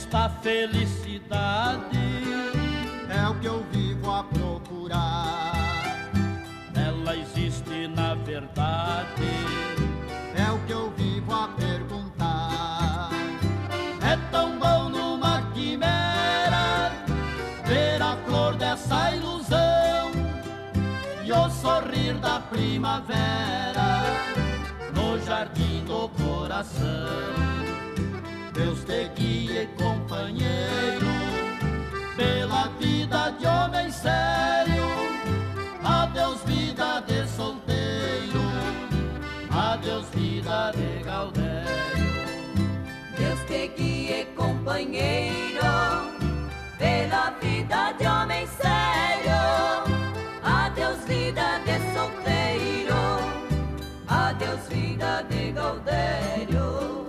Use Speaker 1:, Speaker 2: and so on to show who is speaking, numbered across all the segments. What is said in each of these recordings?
Speaker 1: esta felicidade
Speaker 2: é o que eu vivo a procurar.
Speaker 1: Ela existe na verdade,
Speaker 2: é o que eu vivo a perguntar.
Speaker 1: É tão bom numa quimera ver a flor dessa ilusão e o sorrir da primavera no jardim do coração. Deus te guie, companheiro, pela vida de homem sério. Adeus, vida de solteiro, adeus, vida de gaudério.
Speaker 3: Deus te guie, companheiro, pela vida de homem sério. Adeus, vida de solteiro, adeus, vida de gaudério.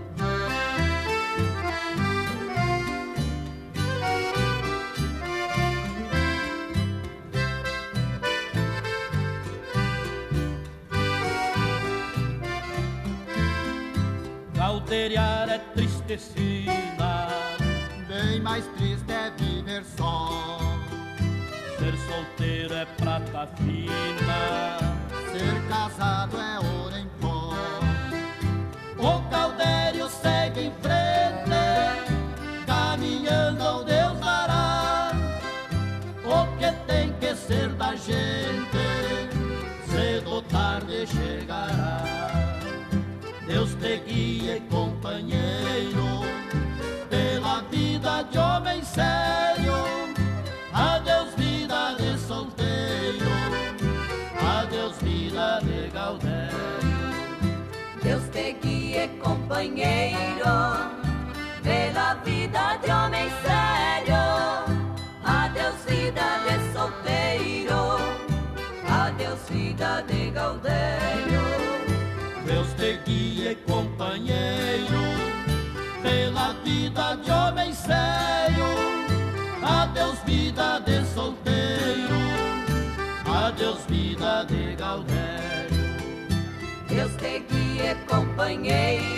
Speaker 1: Gauderiar é tristecina,
Speaker 2: Bem mais triste é viver só.
Speaker 1: ser solteiro é prata fina,
Speaker 2: Ser casado é ouro em pó.
Speaker 1: o caudério segue em frente, caminhando ao Deus dará. O que tem que ser da gente, cedo ou tarde chegará. Deus te guie, companheiro, pela vida de homem sério. Adeus, vida de solteiro, adeus, vida de gaudério.
Speaker 3: Deus te guie, companheiro, pela vida de homem sério. Adeus, vida de solteiro, adeus, vida de gaudério.
Speaker 1: Deus te guie, companheiro, pela vida de homem sério. Adeus, vida de solteiro, adeus, vida de gaudério.
Speaker 3: Deus te guie, companheiro,